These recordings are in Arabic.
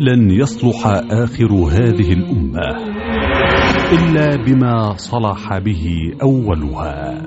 لن يصلح آخر هذه الأمة إلا بما صلح به أولها.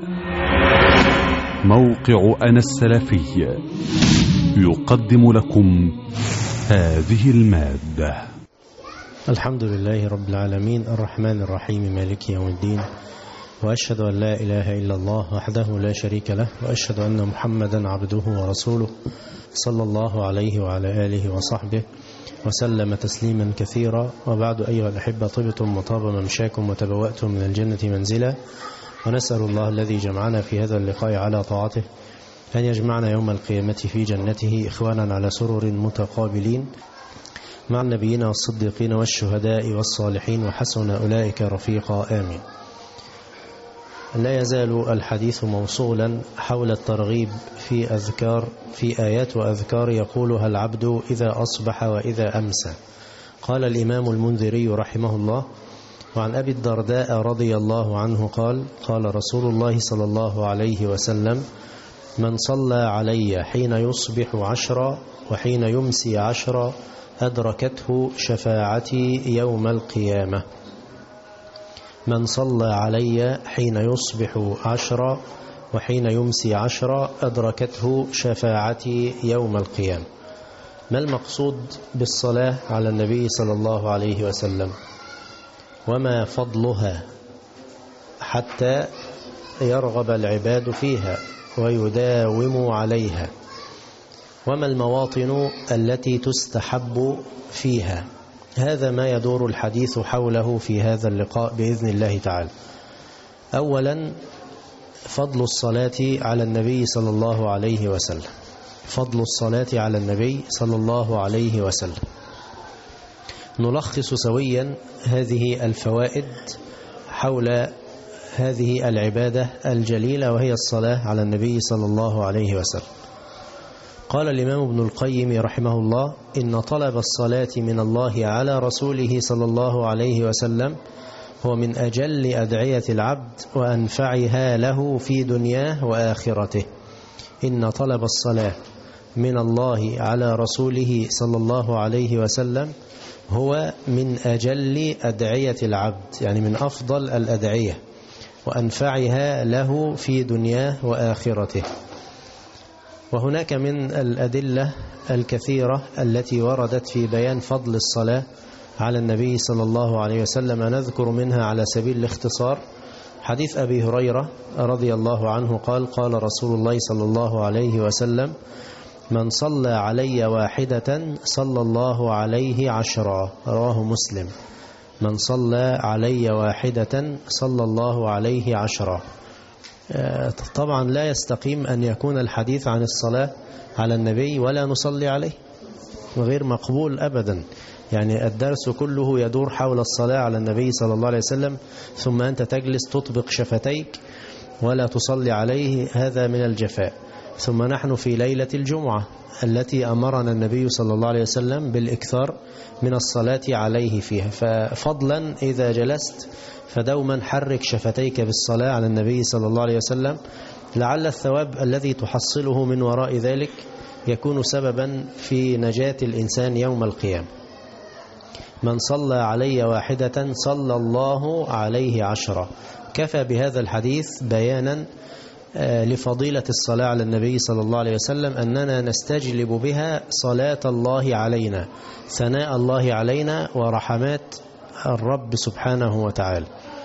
موقع أنا السلفي يقدم لكم هذه المادة. الحمد لله رب العالمين الرحمن الرحيم مالك يوم الدين، وأشهد أن لا إله إلا الله وحده لا شريك له، وأشهد أن محمدا عبده ورسوله صلى الله عليه وعلى آله وصحبه وسلم تسليما كثيرا. وبعد، أيها الأحبة، طبتم وطاب ممشاكم وتبوأتم من الجنة منزلا، ونسأل الله الذي جمعنا في هذا اللقاء على طاعته أن يجمعنا يوم القيامة في جنته إخوانا على سرر متقابلين مع النبيين والصديقين والشهداء والصالحين، وحسن أولئك رفيقا، آمين. لا يزال الحديث موصولا حول الترغيب في آيات وأذكار يقولها العبد إذا أصبح وإذا أمسى. قال الإمام المنذري رحمه الله: وعن أبي الدرداء رضي الله عنه قال: قال رسول الله صلى الله عليه وسلم: من صلى علي حين يصبح 10 وحين يمسي 10 أدركته شفاعتي يوم القيامة. من صلى علي حين يصبح 10 وحين يمسي 10 أدركته شفاعتي يوم القيامة. ما المقصود بالصلاة على النبي صلى الله عليه وسلم؟ وما فضلها حتى يرغب العباد فيها ويداوموا عليها؟ وما المواطن التي تستحب فيها؟ هذا ما يدور الحديث حوله في هذا اللقاء بإذن الله تعالى. أولا، فضل الصلاة على النبي صلى الله عليه وسلم. فضل الصلاة على النبي صلى الله عليه وسلم. نلخص سويا هذه الفوائد حول هذه العبادة الجليلة، وهي الصلاة على النبي صلى الله عليه وسلم. قال الإمام ابن القيم رحمه الله: إن طلب الصلاة من الله على رسوله صلى الله عليه وسلم هو من أجل أدعية العبد وأنفعها له في دنياه وآخرته. إن طلب الصلاة من الله على رسوله صلى الله عليه وسلم هو من أجل أدعية العبد، يعني من أفضل الأدعية، وأنفعها له في دنياه وآخرته. وهناك من الأدلة الكثيرة التي وردت في بيان فضل الصلاة على النبي صلى الله عليه وسلم. نذكر منها على سبيل الاختصار حديث أبي هريرة رضي الله عنه قال: قال رسول الله صلى الله عليه وسلم: من صلى علي واحدة صلى الله عليه 10. رواه مسلم. من صلى علي واحدة صلى الله عليه 10. طبعا لا يستقيم أن يكون الحديث عن الصلاة على النبي ولا نصلي عليه، غير مقبول أبدا. يعني الدرس كله يدور حول الصلاة على النبي صلى الله عليه وسلم، ثم أنت تجلس تطبق شفتيك ولا تصلي عليه، هذا من الجفاء. ثم نحن في ليلة الجمعة التي أمرنا النبي صلى الله عليه وسلم بالإكثار من الصلاة عليه فيها، ففضلا إذا جلست فدوما حرك شفتيك بالصلاة على النبي صلى الله عليه وسلم، لعل الثواب الذي تحصله من وراء ذلك يكون سببا في نجاة الإنسان يوم القيامة. من صلى علي واحدة صلى الله عليه 10. كفى بهذا الحديث بيانا لفضيلة الصلاة على النبي صلى الله عليه وسلم، أننا نستجلب بها صلاة الله علينا، ثناء الله علينا ورحمات الرب سبحانه وتعالى.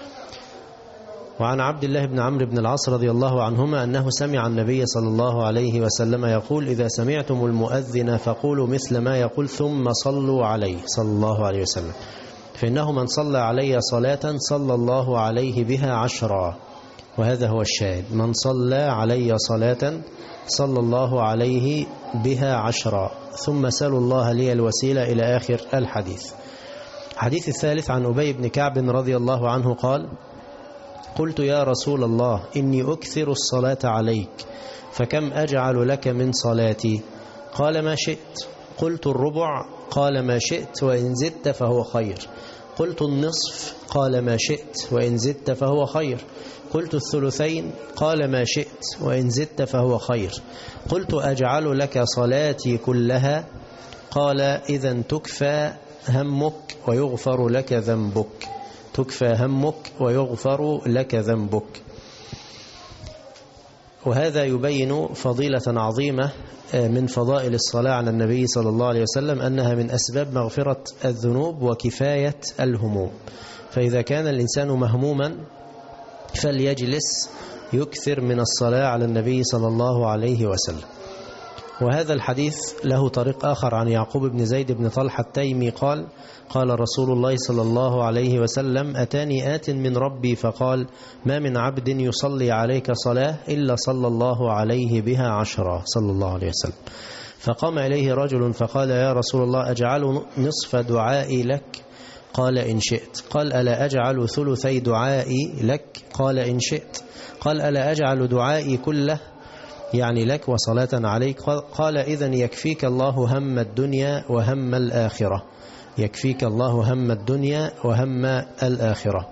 وعن عبد الله بن عمرو بن العاص رضي الله عنهما أنه سمع النبي صلى الله عليه وسلم يقول: إذا سمعتم المؤذن فقولوا مثل ما يقول ثم صلوا عليه صلى الله عليه وسلم، فإنه من صلى علي صلاة صلى الله عليه بها 10. وهذا هو الشاهد: من صلى علي صلاة صلى الله عليه بها 10، ثم سألوا الله لي الوسيلة، إلى آخر الحديث. الحديث الثالث عن أبي بن كعب رضي الله عنه قال: قلت يا رسول الله إني أكثر الصلاة عليك، فكم أجعل لك من صلاتي؟ قال: ما شئت. قلت: الربع؟ قال: ما شئت، وإن زدت فهو خير. قلت: النصف؟ قال: ما شئت، وإن زدت فهو خير. قلت: الثلثين؟ قال: ما شئت، وإن زدت فهو خير. قلت: أجعل لك صلاتي كلها؟ قال: إذا تكفى همك ويغفر لك ذنبك، تكفى همك ويغفر لك ذنبك. وهذا يبين فضيلة عظيمة من فضائل الصلاة على النبي صلى الله عليه وسلم، أنها من أسباب مغفرة الذنوب وكفاية الهموم. فإذا كان الإنسان مهموما فليجلس يكثر من الصلاة على النبي صلى الله عليه وسلم. وهذا الحديث له طريق آخر عن يعقوب بن زيد بن طلحة التيمي قال: قال رسول الله صلى الله عليه وسلم: أتاني آت من ربي فقال: ما من عبد يصلي عليك صلاة إلا صلى الله عليه بها 10 صلى الله عليه وسلم. فقام إليه رجل فقال: يا رسول الله، أجعل نصف دعائي لك؟ قال: إن شئت. قال: ألا أجعل ثلثي دعائي لك؟ قال: إن شئت. قال: ألا أجعل دعائي كله يعني لك وصلاة عليك؟ قال: إذن يكفيك الله هم الدنيا وهم الآخرة، يكفيك الله هم الدنيا وهم الآخرة.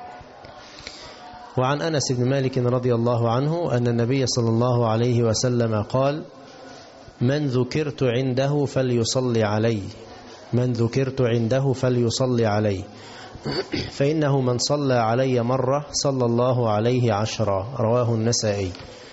وعن أنس بن مالك رضي الله عنه أن النبي صلى الله عليه وسلم قال: من ذكرت عنده فليصلي علي، من ذكرت عنده فليصلي علي، فإنه من صلى علي مرة صلى الله عليه 10. رواه النسائي.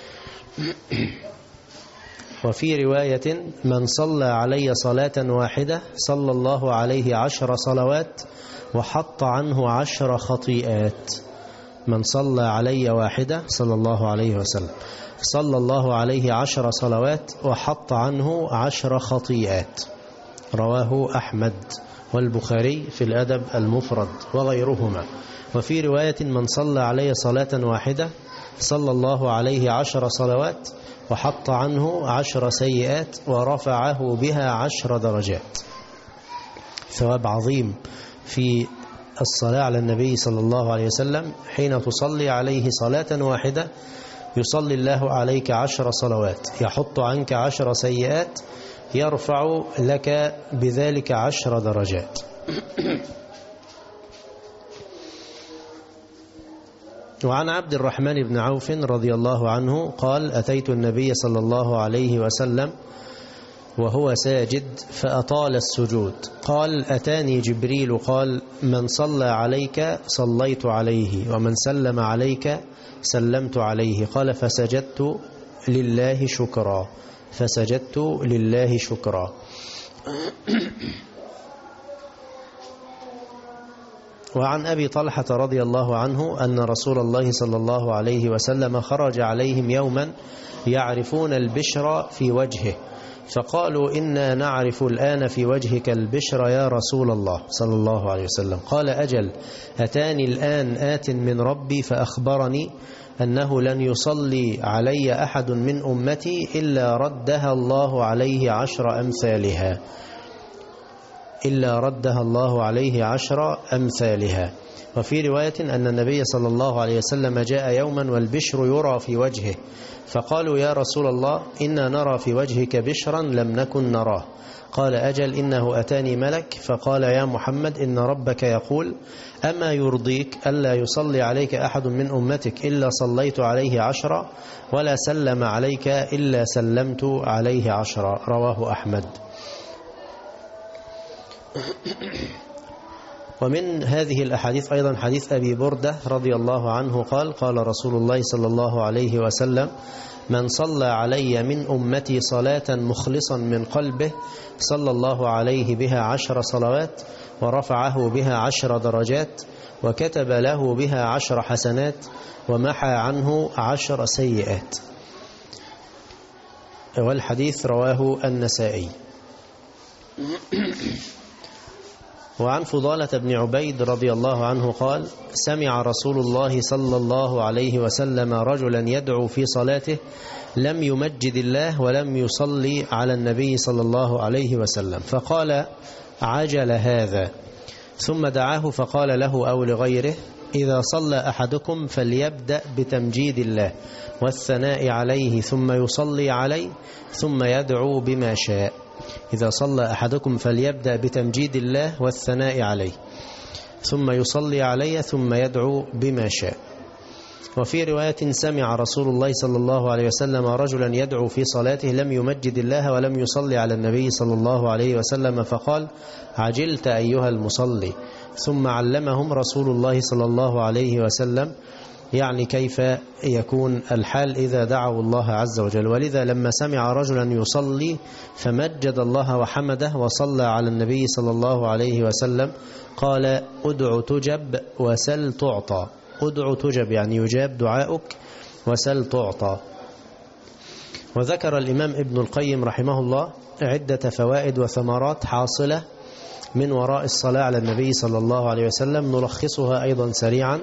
وفي رواية: من صلى علي صلاة واحدة صلى الله عليه 10 صلوات وحط عنه 10 خطيئات. من صلى علي واحدة صلى الله عليه وسلم صلى الله عليه 10 صلوات وحط عنه 10 خطيئات. رواه أحمد والبخاري في الأدب المفرد وغيرهما. وفي رواية: من صلى علي صلاة واحدة صلى الله عليه 10 صلوات وحط عنه 10 سيئات ورفعه بها 10 درجات. ثواب عظيم في الصلاة على النبي صلى الله عليه وسلم. حين تصلي عليه صلاة واحدة يصلي الله عليك 10 صلوات، يحط عنك 10 سيئات، يرفع لك بذلك 10 درجات. وعن عبد الرحمن بن عوف رضي الله عنه قال: أتيت النبي صلى الله عليه وسلم وهو ساجد فأطال السجود. قال: أتاني جبريل قال: من صلى عليك صليت عليه، ومن سلم عليك سلمت عليه. قال: فسجدت لله شكرا، فسجدت لله شكرا. وعن أبي طلحة رضي الله عنه أن رسول الله صلى الله عليه وسلم خرج عليهم يوما يعرفون البشر في وجهه، فقالوا: إنا نعرف الآن في وجهك البشر يا رسول الله صلى الله عليه وسلم. قال: أجل، أتاني الآن آت من ربي فأخبرني أنه لن يصلي علي أحد من أمتي إلا ردها الله عليه 10 أمثالها، إلا ردها الله عليه 10 أمثالها. وفي رواية أن النبي صلى الله عليه وسلم جاء يوما والبشر يرى في وجهه، فقالوا: يا رسول الله، إنا نرى في وجهك بشرا لم نكن نراه. قال: أجل، إنه أتاني ملك فقال: يا محمد، إن ربك يقول: أما يرضيك ألا يصلي عليك أحد من أمتك إلا صليت عليه 10، ولا سلم عليك إلا سلمت عليه 10. رواه أحمد. ومن هذه الأحاديث أيضا حديث أبي بردة رضي الله عنه قال: قال رسول الله صلى الله عليه وسلم: من صلى علي من أمتي صلاة مخلصا من قلبه صلى الله عليه بها 10 صلوات ورفعه بها 10 درجات وكتب له بها 10 حسنات ومحى عنه 10 سيئات. والحديث رواه النسائي. وعن فضالة بن عبيد رضي الله عنه قال: سمع رسول الله صلى الله عليه وسلم رجلا يدعو في صلاته لم يمجد الله ولم يصلي على النبي صلى الله عليه وسلم، فقال: عجل هذا. ثم دعاه فقال له أو لغيره: إذا صلى أحدكم فليبدأ بتمجيد الله والثناء عليه ثم يصلي عليه ثم يدعو بما شاء. إذا صلى أحدكم فليبدأ بتمجيد الله والثناء عليه ثم يصلي عليه ثم يدعو بما شاء. وفي رواية سمع رسول الله صلى الله عليه وسلم رجلا يدعو في صلاته لم يمجد الله ولم يصلي على النبي صلى الله عليه وسلم فقال عجلت أيها المصلي. ثم علمهم رسول الله صلى الله عليه وسلم يعني كيف يكون الحال إذا دعوا الله عز وجل. ولذا لما سمع رجلا يصلي فمجد الله وحمده وصلى على النبي صلى الله عليه وسلم قال ادع تجب وسل تعطى. ادع تجب يعني يجاب دعاؤك، وسل تعطى. وذكر الإمام ابن القيم رحمه الله عدة فوائد وثمرات حاصلة من وراء الصلاة على النبي صلى الله عليه وسلم، نلخصها أيضا سريعا.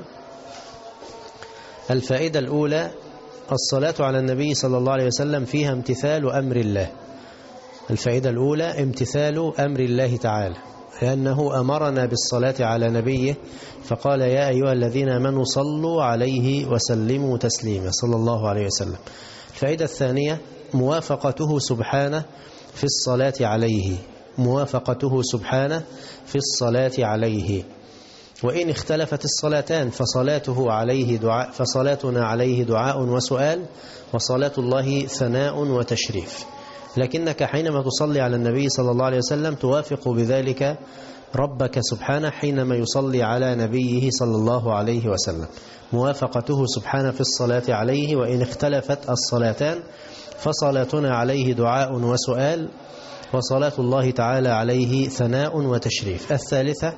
الفائدة الأولى: الصلاة على النبي صلى الله عليه وسلم فيها امتثال أمر الله. الفائدة الأولى امتثال أمر الله تعالى، لأنه أمرنا بالصلاة على نبيه فقال يا أيها الذين آمنوا صلوا عليه وسلموا تسليما صلى الله عليه وسلم. الفائدة الثانية: موافقته سبحانه في الصلاة عليه. موافقته سبحانه في الصلاة عليه. وإن اختلفت الصلاتان فصلاتنا عليه دعاء وسؤال، وصلاة الله ثناء وتشريف. لكنك حينما تصلي على النبي صلى الله عليه وسلم توافق بذلك ربك سبحانه حينما يصلي على نبيه صلى الله عليه وسلم. موافقته سبحانه في الصلاة عليه. وإن اختلفت الصلاتان فصلاتنا عليه دعاء وسؤال، وصلاة الله تعالى عليه ثناء وتشريف. الثالثة: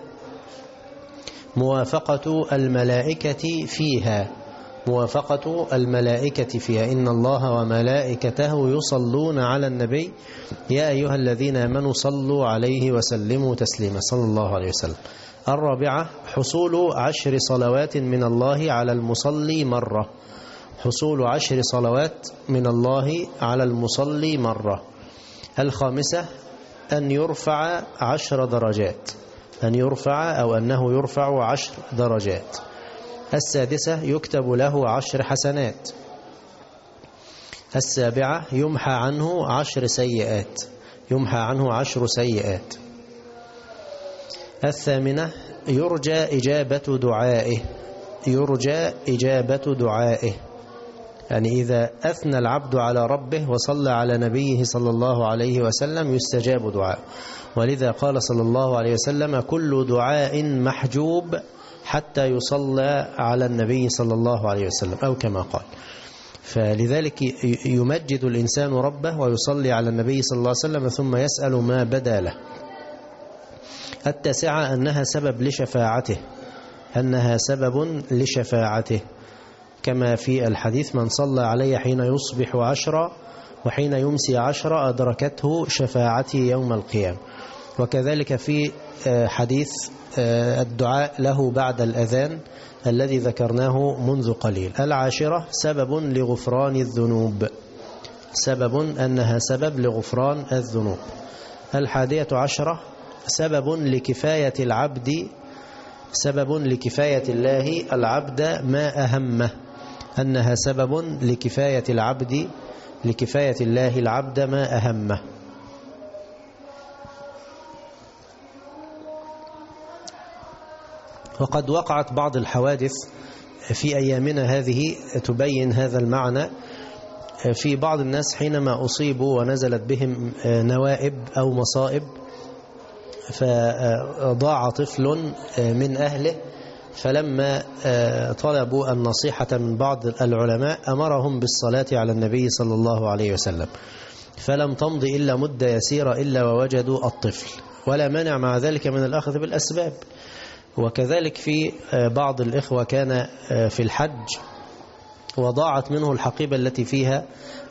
موافقة الملائكة فيها. موافقة الملائكة فيها. إن الله وملائكته يصلون على النبي يا أيها الذين آمنوا صلوا عليه وسلموا تسليما صلى الله عليه وسلم. الرابعة: حصول 10 صلوات من الله على المصلي مرة. حصول 10 صلوات من الله على المصلي مرة. الخامسة: أن يرفع 10 درجات. أن يرفع أو أنه يرفع 10 درجات. السادسة: يكتب له 10 حسنات. السابعة: يمحى عنه 10 سيئات. يمحى عنه 10 سيئات. الثامنة: يرجى إجابة دعائه. يرجى إجابة دعائه، يعني إذا أثنى العبد على ربه وصلى على نبيه صلى الله عليه وسلم يستجاب دعاء. ولذا قال صلى الله عليه وسلم كل دعاء محجوب حتى يصلى على النبي صلى الله عليه وسلم، أو كما قال. فلذلك يمجد الإنسان ربه ويصلي على النبي صلى الله عليه وسلم ثم يسأل ما بدا له. التاسعة: أنها سبب لشفاعته. أنها سبب لشفاعته، كما في الحديث من صلى علي حين يصبح 10 وحين يمسي 10 أدركته شفاعتي يوم القيامة. وكذلك في حديث الدعاء له بعد الأذان الذي ذكرناه منذ قليل. العاشرة: سبب لغفران الذنوب. سبب أنها سبب لغفران الذنوب. 11: سبب لكفاية العبد. سبب لكفاية الله العبد ما أهمه. أنها سبب لكفاية العبد، لكفاية الله العبد ما أهمه. وقد وقعت بعض الحوادث في أيامنا هذه تبين هذا المعنى. في بعض الناس حينما أصيبوا ونزلت بهم نوائب أو مصائب فضاع طفل من أهله، فلما طلبوا النصيحة من بعض العلماء أمرهم بالصلاة على النبي صلى الله عليه وسلم، فلم تمض إلا مدة يسيرة إلا ووجدوا الطفل، ولا مانع مع ذلك من الأخذ بالأسباب. وكذلك في بعض الإخوة كان في الحج وضاعت منه الحقيبة التي فيها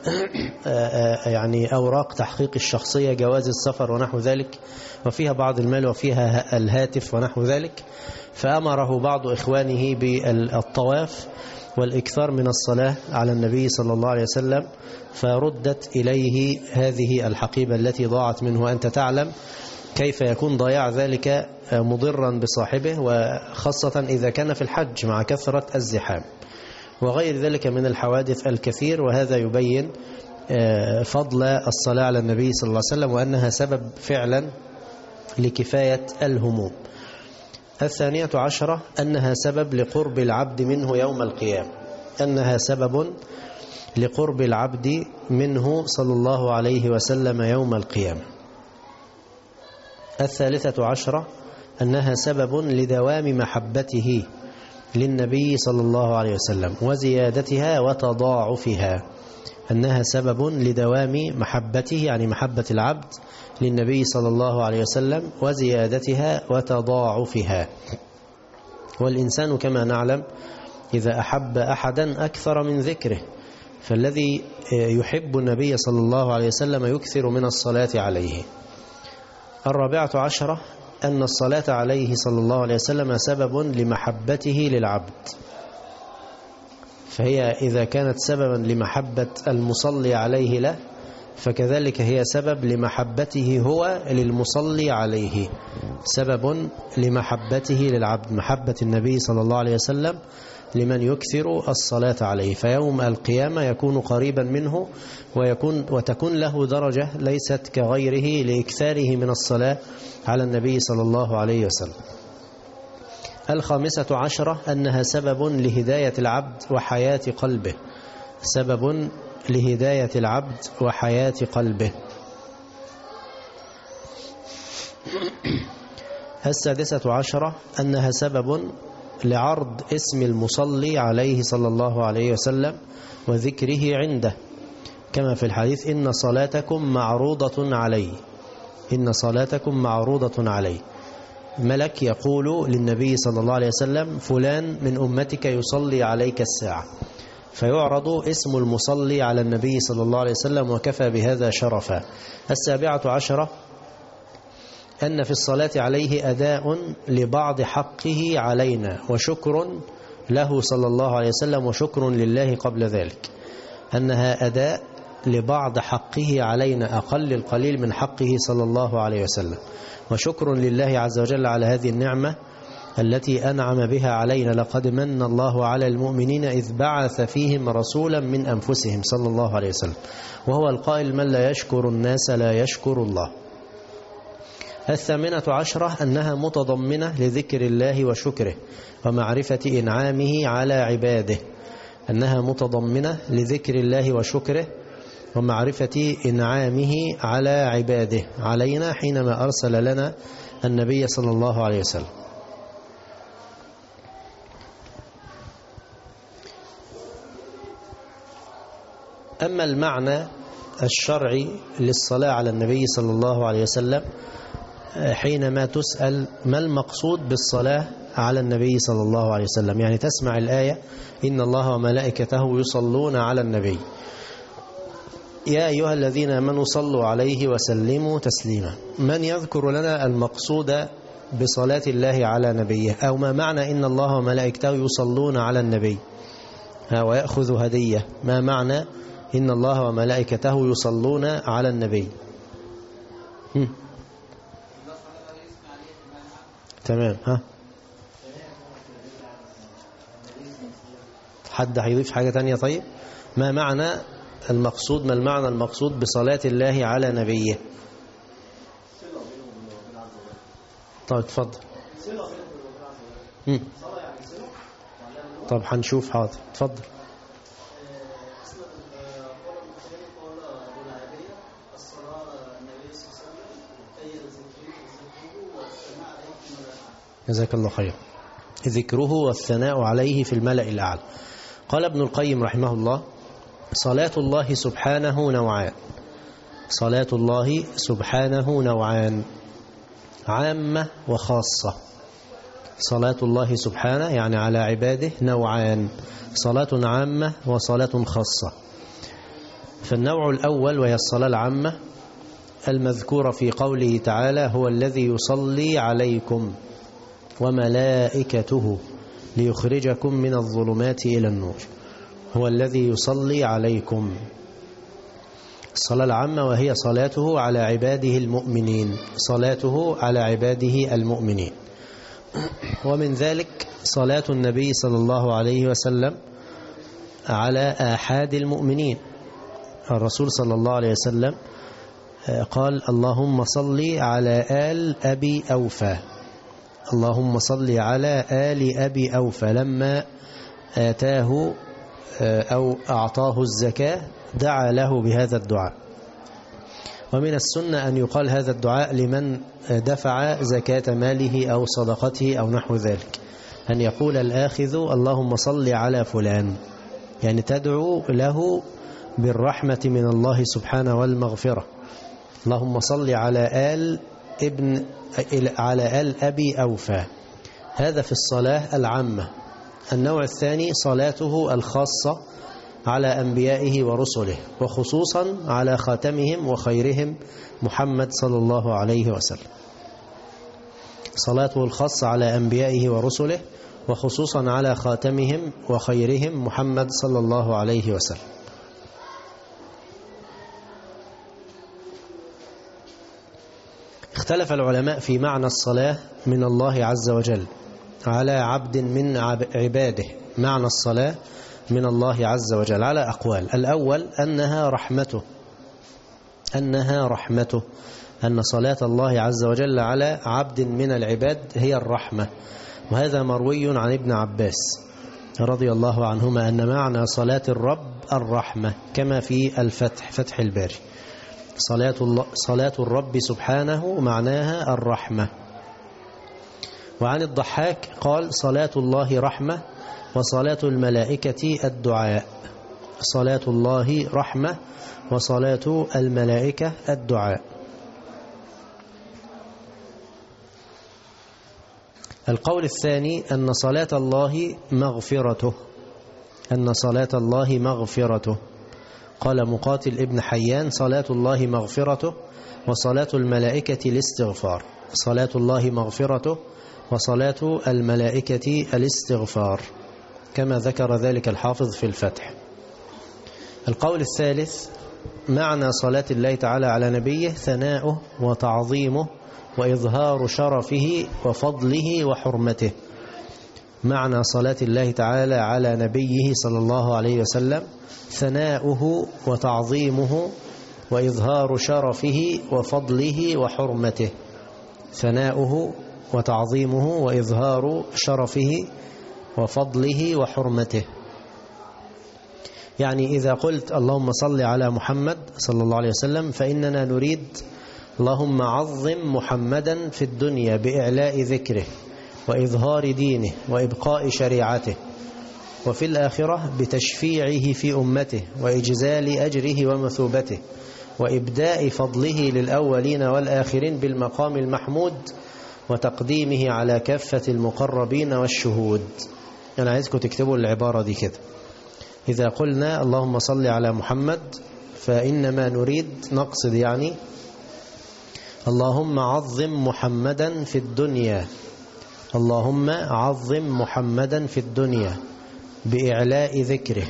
يعني أوراق تحقيق الشخصية، جواز السفر ونحو ذلك، وفيها بعض المال وفيها الهاتف ونحو ذلك، فأمره بعض إخوانه بالطواف والإكثار من الصلاة على النبي صلى الله عليه وسلم، فردت إليه هذه الحقيبة التي ضاعت منه. وأنت تعلم كيف يكون ضياع ذلك مضرا بصاحبه، وخاصة إذا كان في الحج مع كثرة الزحام وغير ذلك من الحوادث الكثير. وهذا يبين فضل الصلاة على النبي صلى الله عليه وسلم وأنها سبب فعلا لكفاية الهموم. 12: أنها سبب لقرب العبد منه يوم القيامة. أنها سبب لقرب العبد منه صلى الله عليه وسلم يوم القيامة. 13 أنها سبب لدوام محبته للنبي صلى الله عليه وسلم وزيادتها وتضاعفها. أنها سبب لدوام محبته يعني محبة العبد للنبي صلى الله عليه وسلم وزيادتها وتضاعفها. والإنسان كما نعلم إذا أحب أحدا أكثر من ذكره، فالذي يحب النبي صلى الله عليه وسلم يكثر من الصلاة عليه. 14 أن الصلاة عليه صلى الله عليه وسلم سبب لمحبته للعبد، فهي إذا كانت سببا لمحبة المصلي عليه له فكذلك هي سبب لمحبته هو للمصلي عليه، سبب لمحبته للعبد، محبة النبي صلى الله عليه وسلم لمن يكثر الصلاة عليه، فيوم القيامة يكون قريبا منه وتكون له درجة ليست كغيره لإكثاره من الصلاة على النبي صلى الله عليه وسلم. 15 أنها سبب لهداية العبد وحياة قلبه، سبب لهداية العبد وحياة قلبه. 16 أنها سبب لعرض اسم المصلي عليه صلى الله عليه وسلم وذكره عنده، كما في الحديث إن صلاتكم معروضة علي، إن صلاتكم معروضة علي. ملك يقول للنبي صلى الله عليه وسلم فلان من أمتك يصلي عليك الساعة، فيعرض اسم المصلي على النبي صلى الله عليه وسلم وكفى بهذا شرفا. 17 أن في الصلاة عليه أداء لبعض حقه علينا وشكر له صلى الله عليه وسلم وشكر لله قبل ذلك، أنها أداء لبعض حقه علينا، أقل القليل من حقه صلى الله عليه وسلم، وشكر لله عز وجل على هذه النعمة التي أنعم بها علينا. لقد من الله على المؤمنين إذ بعث فيهم رسولا من أنفسهم صلى الله عليه وسلم، وهو القائل من لا يشكر الناس لا يشكر الله. 18 أنها متضمنة لذكر الله وشكره ومعرفة إنعامه على عباده، أنها متضمنة لذكر الله وشكره ومعرفة إنعامه على عباده علينا حينما أرسل لنا النبي صلى الله عليه وسلم. أما المعنى الشرعي للصلاة على النبي صلى الله عليه وسلم حينما تسأل ما المقصود بالصلاة على النبي صلى الله عليه وسلم، يعني تسمع الآية إن الله وملائكته يصلون على النبي يا أيها الذين آمنوا صلوا عليه وسلموا تسليما. من يذكر لنا المقصود بصلاة الله على نبيه، أو ما معنى إن الله وملائكته يصلون على النبي ويأخذ هدية، ما معنى إن الله وملائكته يصلون على النبي؟ تمام. حد هيضيف حاجة تانية؟ طيب ما معنى المقصود، ما المعنى المقصود بصلاة الله على نبيه؟ طيب اتفضل. طب هنشوف، حاضر اتفضل. جزاك الله خير. ذكره والثناء عليه في الملأ الأعلى. قال ابن القيم رحمه الله صلاة الله سبحانه نوعان، صلاة الله سبحانه نوعان، عامة وخاصة. صلاة الله سبحانه يعني على عباده نوعان، صلاة عامة وصلاة خاصة. فالنوع الأول وهي الصلاة العامة المذكورة في قوله تعالى هو الذي يصلي عليكم وملائكته ليخرجكم من الظلمات إلى النور، هو الذي يصلي عليكم. الصلاة العامة وهي صلاته على عباده المؤمنين، صلاته على عباده المؤمنين. ومن ذلك صلاة النبي صلى الله عليه وسلم على آحاد المؤمنين. الرسول صلى الله عليه وسلم قال اللهم صل على آل أبي أوفى، اللهم صل على آل أبي أوفى، لما آتاه أو أعطاه الزكاة دعا له بهذا الدعاء. ومن السنة أن يقال هذا الدعاء لمن دفع زكاة ماله أو صدقته أو نحو ذلك، أن يقول الآخذ اللهم صل على فلان، يعني تدعو له بالرحمة من الله سبحانه والمغفرة. اللهم صل على آل أبي أوفى. هذا في الصلاة العامة. النوع الثاني صلاته الخاصة على أنبيائه ورسله، وخصوصا على خاتمهم وخيرهم محمد صلى الله عليه وسلم. صلاته الخاصة على أنبيائه ورسله، وخصوصا على خاتمهم وخيرهم محمد صلى الله عليه وسلم. اختلف العلماء في معنى الصلاة من الله عز وجل على عبد من عباده. معنى الصلاة من الله عز وجل على أقوال. الأول أنها رحمته، أن صلاة الله عز وجل على عبد من العباد هي الرحمة. وهذا مروي عن ابن عباس رضي الله عنهما أن معنى صلاة الرب الرحمة، كما في الفتح، فتح الباري. صلاة الرب سبحانه معناها الرحمة. وعن الضحاك قال صلاة الله رحمة وصلاة الملائكة الدعاء. صلاة الله رحمة وصلاة الملائكة الدعاء. القول الثاني أن صلاة الله مغفرته، أن صلاة الله مغفرته. قال مقاتل ابن حيان صلاة الله مغفرته وصلاة الملائكة الاستغفار. صلاة الله مغفرته وصلاة الملائكة الاستغفار، كما ذكر ذلك الحافظ في الفتح. القول الثالث معنى صلاة الله تعالى على نبيه ثناؤه وتعظيمه وإظهار شرفه وفضله وحرمته. معنى صلاة الله تعالى على نبيه صلى الله عليه وسلم ثناؤه وتعظيمه وإظهار شرفه وفضله وحرمته. ثناؤه وتعظيمه وإظهار شرفه وفضله وحرمته. يعني إذا قلت اللهم صل على محمد صلى الله عليه وسلم فإننا نريد اللهم عظم محمدا في الدنيا بإعلاء ذكره وإظهار دينه وإبقاء شريعته، وفي الآخرة بتشفيعه في أمته وإجزال أجره ومثوبته وإبداء فضله للأولين والآخرين بالمقام المحمود وتقديمه على كافة المقربين والشهود. أنا عايزكم تكتبوا العبارة دي كده. إذا قلنا اللهم صل على محمد فإنما نريد نقصد يعني اللهم عظم محمدا في الدنيا، اللهم عظم محمدا في الدنيا بإعلاء ذكره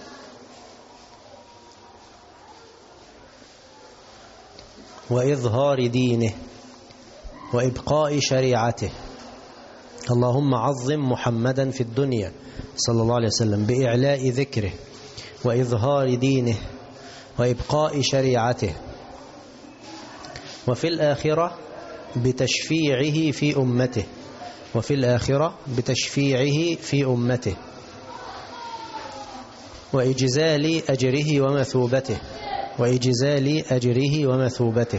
وإظهار دينه وإبقاء شريعته. اللهم عظم محمدا في الدنيا صلى الله عليه وسلم بإعلاء ذكره وإظهار دينه وإبقاء شريعته، وفي الآخرة بتشفيعه في أمته، وفي الآخرة بتشفيعه في أمته وإجزال أجره ومثوبته، وإجزال أجره ومثوبته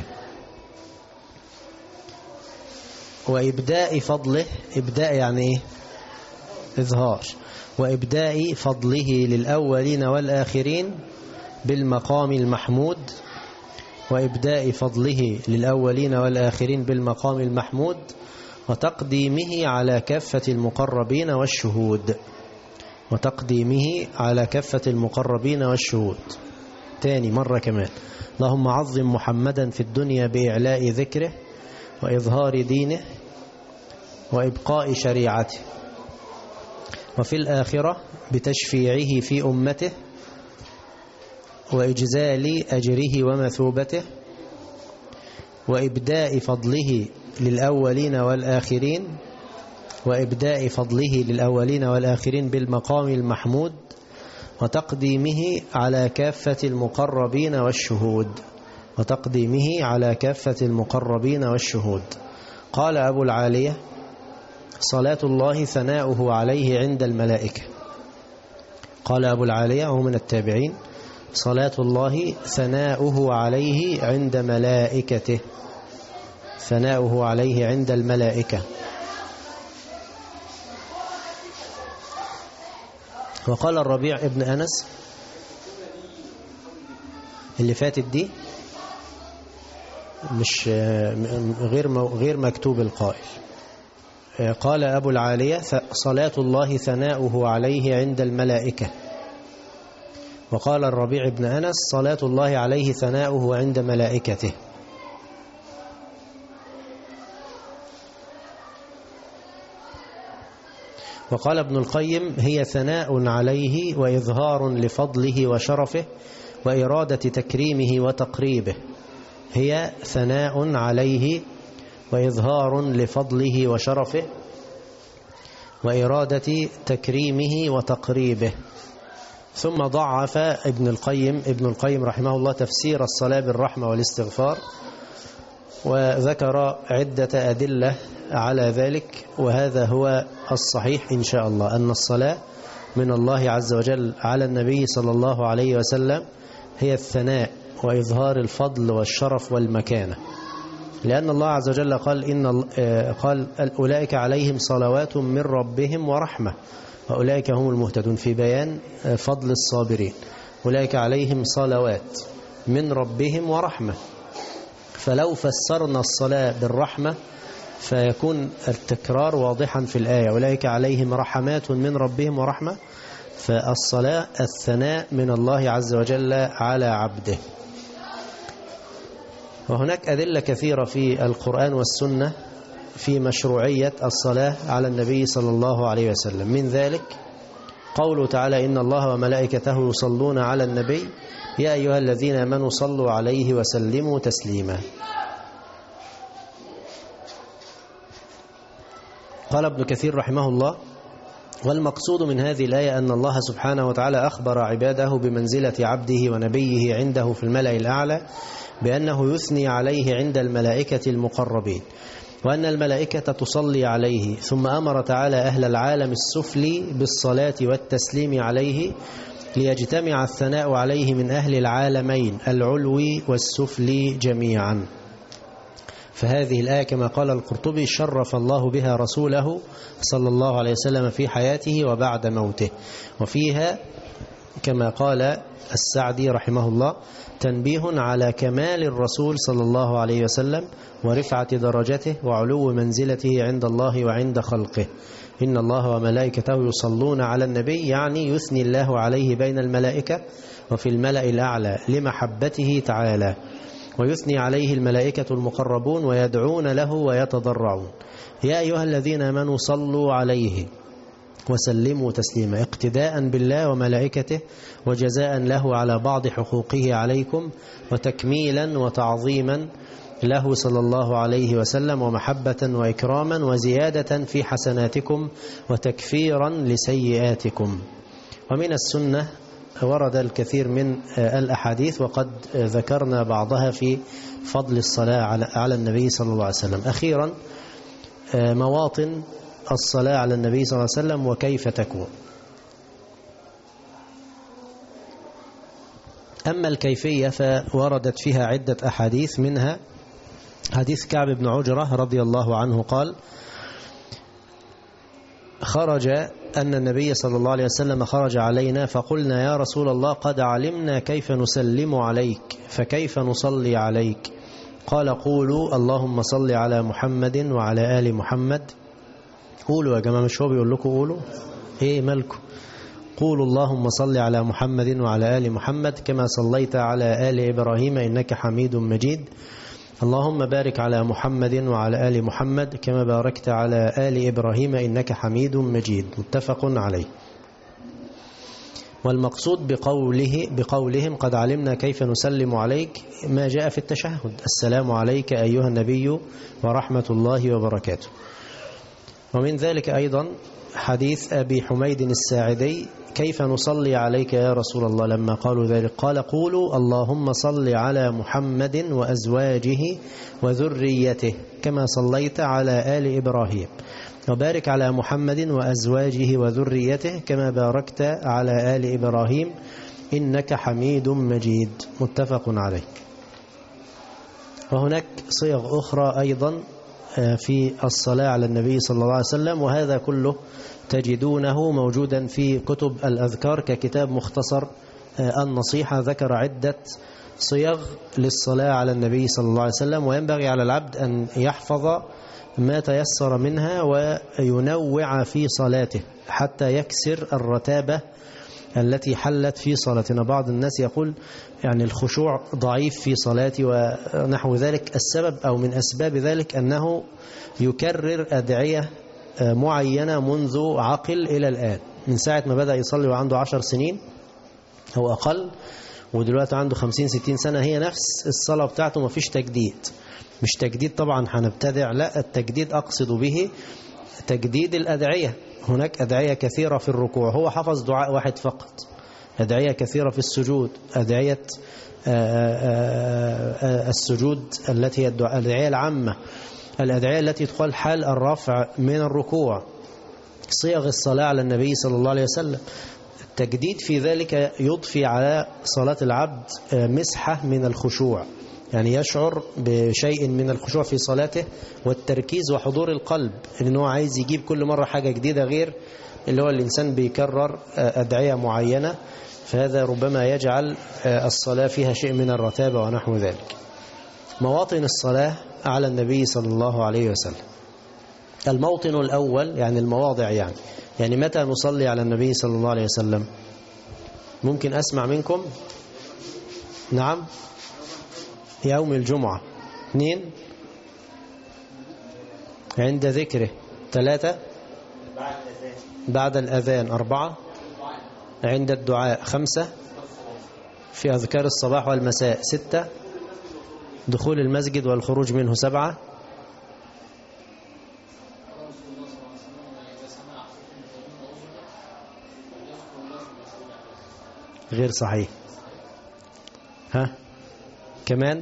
وإبداء فضله. إبداء يعني إيه؟ إظهار. وإبداء فضله للأولين والآخرين بالمقام المحمود، وإبداء فضله للأولين والآخرين بالمقام المحمود وتقديمه على كافة المقربين والشهود، وتقديمه على كافة المقربين والشهود. تاني مرة كمان، اللهم عظم محمدا في الدنيا بإعلاء ذكره وإظهار دينه وإبقاء شريعته، وفي الآخرة بتشفيعه في أمته وإجزال أجره ومثوبته وإبداء فضله للأولين والآخرين، وإبداء فضله للأولين والآخرين بالمقام المحمود وتقديمه على كافة المقربين والشهود، وتقديمه على كافة المقربين والشهود. قال أبو العالية صلاة الله ثناؤه عليه عند الملائكة. قال أبو العالية وهو من التابعين: صلاة الله ثناؤه عليه عند ملائكته، ثناؤه عليه عند الملائكة. وقال الربيع ابن أنس اللي فاتت دي مش غير مكتوب القائل. قال أبو العالية: صلاة الله ثناؤه عليه عند الملائكة. وقال الربيع بن أنس: صلاة الله عليه ثناؤه عند ملائكته. وقال ابن القيم: هي ثناء عليه وإظهار لفضله وشرفه وإرادة تكريمه وتقريبه. هي ثناء عليه وإظهار لفضله وشرفه وإرادة تكريمه وتقريبه. ثم ضعف ابن القيم رحمه الله تفسير الصلاة بالرحمة والاستغفار، وذكر عدة أدلة على ذلك، وهذا هو الصحيح إن شاء الله، أن الصلاة من الله عز وجل على النبي صلى الله عليه وسلم هي الثناء وإظهار الفضل والشرف والمكانة، لأن الله عز وجل قال أولئك عليهم صلوات من ربهم ورحمة وأولئك هم المهتدون، في بيان فضل الصابرين. أولئك عليهم صلوات من ربهم ورحمة، فلو فسرنا الصلاة بالرحمة فيكون التكرار واضحا في الآية: أولئك عليهم رحمات من ربهم ورحمة. فالصلاة الثناء من الله عز وجل على عبده. وهناك أدلة كثيرة في القرآن والسنة في مشروعية الصلاة على النبي صلى الله عليه وسلم. من ذلك قوله تعالى: إن الله وملائكته يصلون على النبي يا أيها الذين آمنوا صلوا عليه وسلموا تسليما. قال ابن كثير رحمه الله: والمقصود من هذه الآية أن الله سبحانه وتعالى أخبر عباده بمنزلة عبده ونبيه عنده في الملأ الأعلى بأنه يثني عليه عند الملائكة المقربين، وأن الملائكة تصلي عليه. ثم أمر تعالى أهل العالم السفلي بالصلاة والتسليم عليه ليجتمع الثناء عليه من أهل العالمين العلوي والسفلي جميعا. فهذه الآية كما قال القرطبي: شرف الله بها رسوله صلى الله عليه وسلم في حياته وبعد موته. وفيها كما قال السعدي رحمه الله: تنبيه على كمال الرسول صلى الله عليه وسلم ورفعة درجته وعلو منزلته عند الله وعند خلقه. إن الله وملائكته يصلون على النبي، يعني يثني الله عليه بين الملائكة وفي الملأ الأعلى لمحبته تعالى، ويثني عليه الملائكة المقربون ويدعون له ويتضرعون. يا أيها الذين آمنوا صلوا عليه وسلموا تسليما، اقتداء بالله وملائكته وجزاء له على بعض حقوقه عليكم، وتكميلا وتعظيما له صلى الله عليه وسلم، ومحبة وإكراما وزيادة في حسناتكم وتكفيرا لسيئاتكم. ومن السنة ورد الكثير من الأحاديث، وقد ذكرنا بعضها في فضل الصلاة على النبي صلى الله عليه وسلم. أخيرا مواطن الصلاة على النبي صلى الله عليه وسلم وكيف تكون. أما الكيفية فوردت فيها عدة أحاديث، منها حديث كعب بن عجرة رضي الله عنه قال: خرج أن النبي صلى الله عليه وسلم خرج علينا فقلنا: يا رسول الله قد علمنا كيف نسلم عليك فكيف نصلي عليك؟ قال: قولوا اللهم صل على محمد وعلى آل محمد. قولوا يا جماعة، مش هو بيقول لكم قولوا؟ ايه مالكم؟ قولوا اللهم صل على محمد وعلى آل محمد كما صليت على آل إبراهيم إنك حميد مجيد. اللهم بارك على محمد وعلى آل محمد كما باركت على آل إبراهيم إنك حميد مجيد. متفق عليه. والمقصود بقولهم قد علمنا كيف نسلم عليك ما جاء في التشهد: السلام عليك أيها النبي ورحمة الله وبركاته. ومن ذلك أيضا حديث أبي حميد الساعدي: كيف نصلي عليك يا رسول الله؟ لما قالوا ذلك قال: قولوا اللهم صل على محمد وأزواجه وذريته كما صليت على آل إبراهيم وبارك على محمد وأزواجه وذريته كما باركت على آل إبراهيم إنك حميد مجيد. متفق عليه. وهناك صيغ أخرى أيضا في الصلاة على النبي صلى الله عليه وسلم، وهذا كله تجدونه موجودا في كتب الأذكار ككتاب مختصر النصيحة، ذكر عدة صيغ للصلاة على النبي صلى الله عليه وسلم، وينبغي على العبد أن يحفظ ما تيسر منها وينوع في صلاته حتى يكسر الرتابة التي حلت في صلاتنا. بعض الناس يقول يعني الخشوع ضعيف في صلاتي ونحو ذلك. السبب أو من أسباب ذلك أنه يكرر أدعية معينة منذ عقل إلى الآن، من ساعة ما بدأ يصلي وعنده 10 سنين أو أقل، ودلوقتي عنده 50-60 سنة، هي نفس الصلاة بتاعته، ما فيش تجديد. مش تجديد طبعا هنبتدع، لا، التجديد أقصد به تجديد الأدعية. هناك أدعية كثيرة في الركوع، هو حفظ دعاء واحد فقط. أدعية كثيرة في السجود، أدعية السجود التي هي الأدعية العامة، الأدعية التي تقال حال الرفع من الركوع، صيغ الصلاة على النبي صلى الله عليه وسلم. التجديد في ذلك يضفي على صلاة العبد مسحة من الخشوع، يعني يشعر بشيء من الخشوع في صلاته والتركيز وحضور القلب، إنه عايز يجيب كل مرة حاجة جديدة غير اللي هو الإنسان بيكرر أدعية معينة، فهذا ربما يجعل الصلاة فيها شيء من الرتابة ونحو ذلك. مواطن الصلاة على النبي صلى الله عليه وسلم. الموطن الأول يعني المواضع، يعني متى نصلي على النبي صلى الله عليه وسلم؟ ممكن أسمع منكم؟ نعم، يوم الجمعة. 2 عند ذكره. 3 بعد الأذان. 4 عند الدعاء. 5 في أذكار الصباح والمساء. 6 دخول المسجد والخروج منه. 7 غير صحيح. كمان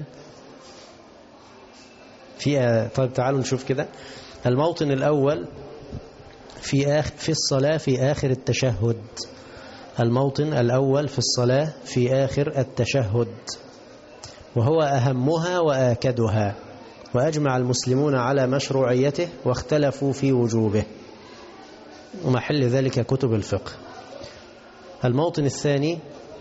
في طيب تعالوا نشوف كده. الموطن الأول في الصلاة في آخر التشهد. الموطن الأول في الصلاة في آخر التشهد، وهو أهمها وآكدها، وأجمع المسلمون على مشروعيته واختلفوا في وجوبه، ومحل ذلك كتب الفقه. الموطن الثاني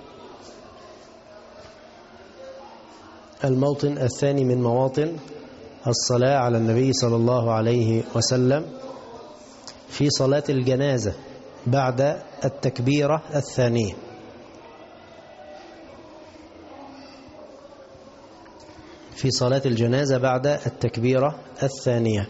من مواطن الصلاة على النبي صلى الله عليه وسلم في صلاة الجنازة بعد التكبيرة الثانية. في صلاة الجنازة بعد التكبيرة الثانية.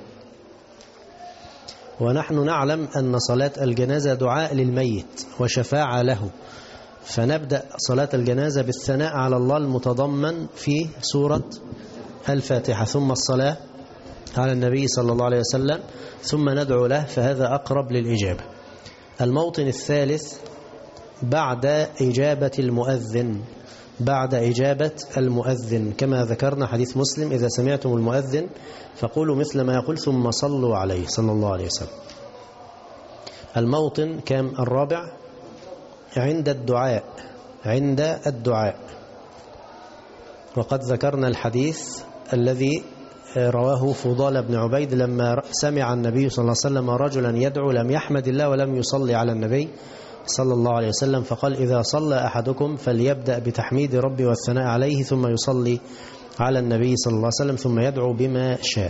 ونحن نعلم أن صلاة الجنازة دعاء للميت وشفاعة له، فنبدأ صلاة الجنازة بالثناء على الله المتضمن في سورة الفاتحة، ثم الصلاة على النبي صلى الله عليه وسلم، ثم ندعو له، فهذا أقرب للإجابة. الموطن الثالث بعد إجابة المؤذن، بعد إجابة المؤذن، كما ذكرنا حديث مسلم: إذا سمعتم المؤذن فقولوا مثل ما يقول ثم صلوا عليه صلى الله عليه وسلم. الموطن كم؟ الرابع عند الدعاء، عند الدعاء. وقد ذكرنا الحديث الذي رواه فضال بن عبيد لما سمع النبي صلى الله عليه وسلم رجلا يدعو لم يحمد الله ولم يصلي على النبي صلى الله عليه وسلم، فقال: إذا صلى أحدكم فليبدأ بتحميد ربي والثناء عليه ثم يصلي على النبي صلى الله عليه وسلم ثم يدعو بما شاء.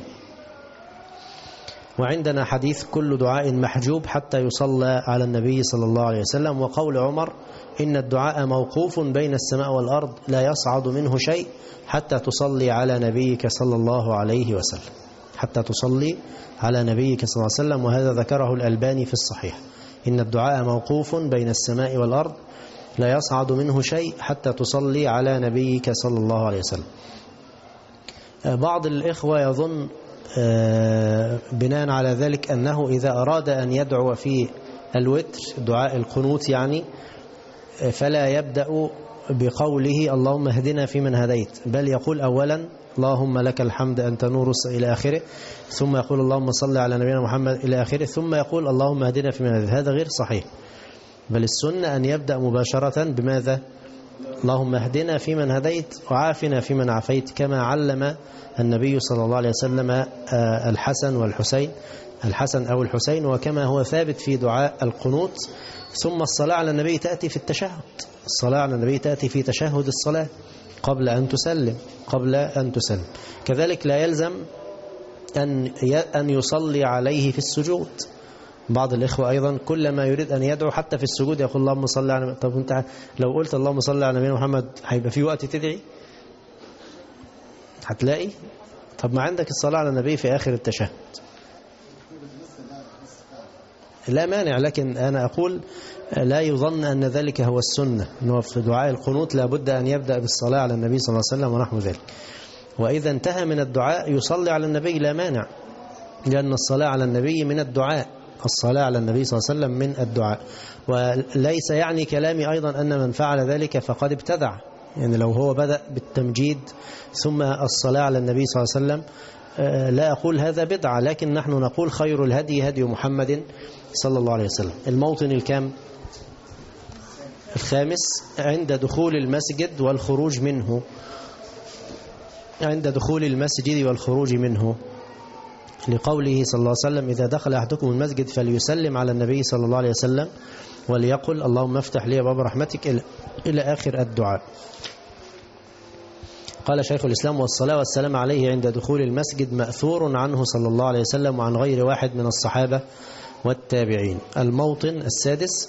وعندنا حديث: كل دعاء محجوب حتى يصلى على النبي صلى الله عليه وسلم. وقول عمر: إن الدعاء موقوف بين السماء والأرض لا يصعد منه شيء حتى تصلي على نبيك صلى الله عليه وسلم، حتى تصلي على نبيك صلى الله عليه وسلم. وهذا ذكره الألباني في الصحيح: إن الدعاء موقوف بين السماء والأرض لا يصعد منه شيء حتى تصلي على نبيك صلى الله عليه وسلم. بعض الإخوة يظن بناء على ذلك أنه إذا أراد أن يدعو في الوتر دعاء القنوت يعني، فلا يبدأ بقوله اللهم اهدنا فيمن هديت، بل يقول أولا اللهم لك الحمد أنت نور إلى آخره، ثم يقول اللهم صل على نبينا محمد إلى آخره، ثم يقول اللهم اهدنا فيمن هديت. هذا غير صحيح، بل السنة أن يبدأ مباشرة بماذا؟ اللهم اهدنا فيمن هديت وعافنا فيمن عافيت، كما علم النبي صلى الله عليه وسلم الحسن والحسين، الحسن أو الحسين، وكما هو ثابت في دعاء القنوت. ثم الصلاة على النبي تأتي في التشهد، الصلاة على النبي تأتي في تشهد الصلاة قبل أن تسلم. كذلك لا يلزم أن يصلي عليه في السجود. بعض الإخوة أيضا كلما يريد أن يدعو حتى في السجود يقول اللهم صل على. طب أنت لو قلت اللهم صل على نبينا محمد هيبقى في وقت تدعي؟ هتلاقي؟ طب ما عندك الصلاة على النبي في آخر التشهد، لا مانع، لكن أنا أقول لا يظن أن ذلك هو السنة، أنه في دعاء القنوت لابد أن يبدأ بالصلاة على النبي صلى الله عليه وسلم ونحو ذلك. وإذا انتهى من الدعاء يصلي على النبي لا مانع، لأن الصلاة على النبي من الدعاء، الصلاة على النبي صلى الله عليه وسلم من الدعاء. وليس يعني كلامي أيضا أن من فعل ذلك فقد ابتدع، يعني لو هو بدأ بالتمجيد ثم الصلاة على النبي صلى الله عليه وسلم لا أقول هذا بدعة، لكن نحن نقول خير الهدي هدي محمد صلى الله عليه وسلم. الموطن الكام؟ الخامس، عند دخول المسجد والخروج منه، عند دخول المسجد والخروج منه، لقوله صلى الله عليه وسلم إذا دخل أحدكم المسجد فليسلم على النبي صلى الله عليه وسلم وليقل اللهم افتح لي باب رحمتك إلى آخر الدعاء. قال شيخ الإسلام والصلاة والسلام عليه عند دخول المسجد مأثور عنه صلى الله عليه وسلم وعن غير واحد من الصحابة والتابعين. الموطن السادس،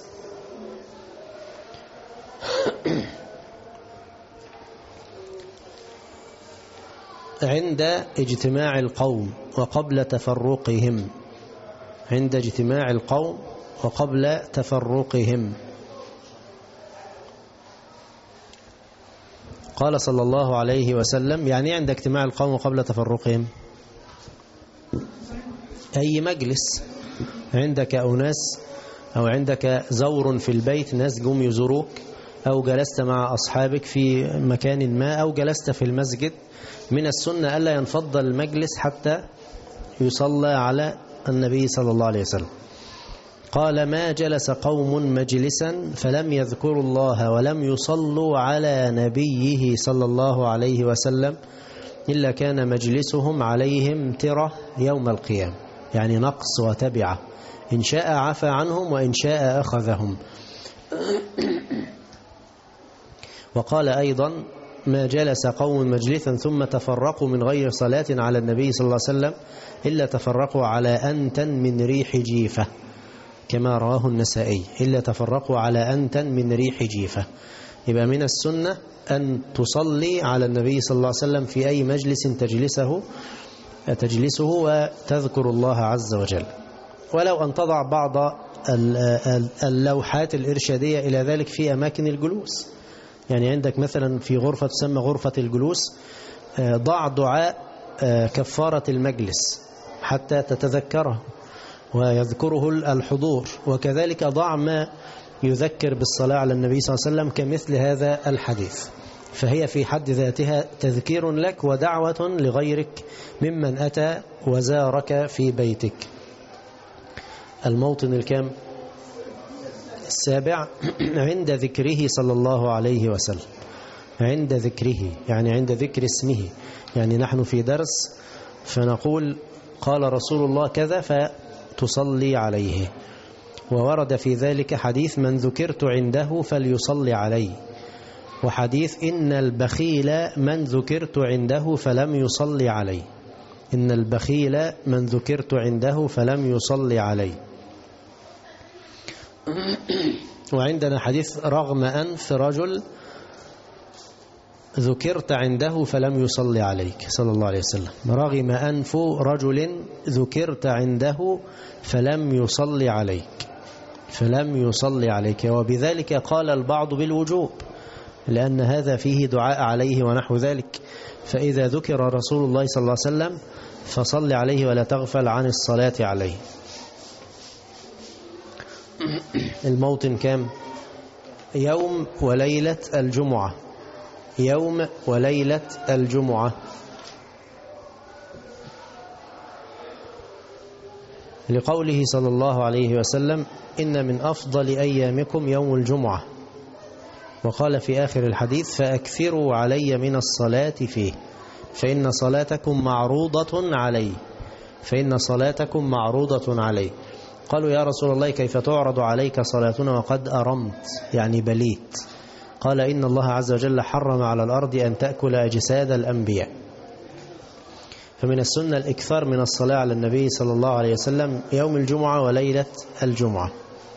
عند اجتماع القوم وقبل تفرقهم، عند اجتماع القوم وقبل تفرقهم. قال صلى الله عليه وسلم، يعني عند اجتماع القوم وقبل تفرقهم أي مجلس، عندك أناس أو عندك زور في البيت، ناس جم يزوروك، أو جلست مع أصحابك في مكان ما، أو جلست في المسجد، من السنة ألا ينفض المجلس حتى يصلى على النبي صلى الله عليه وسلم. قال ما جلس قوم مجلسا فلم يذكروا الله ولم يصلوا على نبيه صلى الله عليه وسلم إلا كان مجلسهم عليهم ترة يوم القيامة، يعني نقص وتبعة، إن شاء عفى عنهم وإن شاء أخذهم. وقال أيضا ما جلس قوم مجلسا ثم تفرقوا من غير صلاة على النبي صلى الله عليه وسلم إلا تفرقوا على أنتن من ريح جيفة، كما رواه النسائي، إلا تفرقوا على أنتن من ريح جيفة. يبقى من السنة أن تصلي على النبي صلى الله عليه وسلم في أي مجلس تجلسه وتذكر الله عز وجل، ولو أن تضع بعض اللوحات الإرشادية إلى ذلك في أماكن الجلوس. يعني عندك مثلا في غرفة تسمى غرفة الجلوس ضع دعاء كفارة المجلس حتى تتذكره ويذكره الحضور، وكذلك ضع ما يذكر بالصلاة على النبي صلى الله عليه وسلم كمثل هذا الحديث، فهي في حد ذاتها تذكير لك ودعوة لغيرك ممن أتى وزارك في بيتك. الموطن الكام؟ السابع، عند ذكره صلى الله عليه وسلم، عند ذكره يعني عند ذكر اسمه، يعني نحن في درس فنقول قال رسول الله كذا فتصلي عليه، وورد في ذلك حديث من ذكرت عنده فليصلي عليه، وحديث إن البخيل من ذكرت عنده فلم يصلي عليه، إن البخيل من ذكرت عنده فلم يصلي عليه. وعندنا حديث رغم أنف رجل ذكرت عنده فلم يصلي عليك صلى الله عليه وسلم، رغم أنف رجل ذكرت عنده فلم يصلي عليك، فلم يصلي عليك. وبذلك قال البعض بالوجوب لأن هذا فيه دعاء عليه ونحو ذلك، فإذا ذكر رسول الله صلى الله عليه وسلم فصل عليه ولا تغفل عن الصلاة عليه. الموطن كام؟ يوم وليلة الجمعة، يوم وليلة الجمعة. لقوله صلى الله عليه وسلم: إن من أفضل أيامكم يوم الجمعة. وقال في آخر الحديث: فأكثروا علي من الصلاة فيه فإن صلاتكم معروضة علي. قالوا: يا رسول الله، كيف تعرض عليك صلاتنا وقد أرمت، يعني بليت؟ قال: إن الله عز وجل حرم على الأرض أن تأكل أجساد الأنبياء. فمن السنة الإكثار من الصلاة على النبي صلى الله عليه وسلم يوم الجمعة وليلة الجمعة.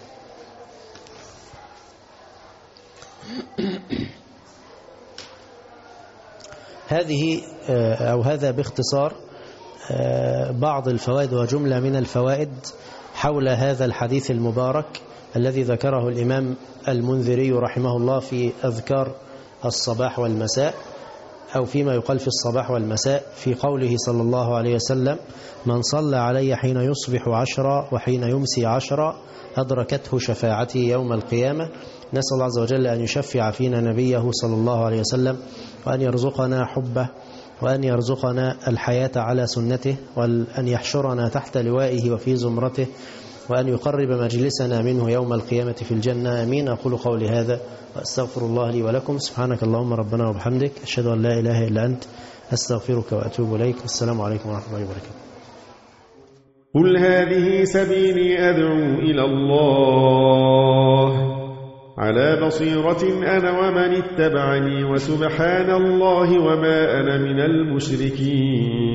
هذا باختصار بعض الفوائد وجملة من الفوائد حول هذا الحديث المبارك الذي ذكره الإمام المنذري رحمه الله في أذكار الصباح والمساء، أو فيما يقال في الصباح والمساء، في قوله صلى الله عليه وسلم: من صلى علي حين يصبح 10 وحين يمسي 10 أدركته شفاعتي يوم القيامة. نسأل الله عز وجل أن يشفع فينا نبيه صلى الله عليه وسلم، وأن يرزقنا حبه، وأن يرزقنا الحياة على سنته، وأن يحشرنا تحت لوائه وفي زمرته، وأن يقرب مجلسنا منه يوم القيامة في الجنة. آمين. أقول قولي هذا وأستغفر الله لي ولكم. سبحانك اللهم ربنا وبحمدك، أشهد أن لا إله إلا أنت، أستغفرك وأتوب إليك. والسلام عليكم ورحمة الله وبركاته. قل هذه سبيلي أدعو إلى الله على بصيرة أنا ومن اتبعني، وسبحان الله وما أنا من المشركين.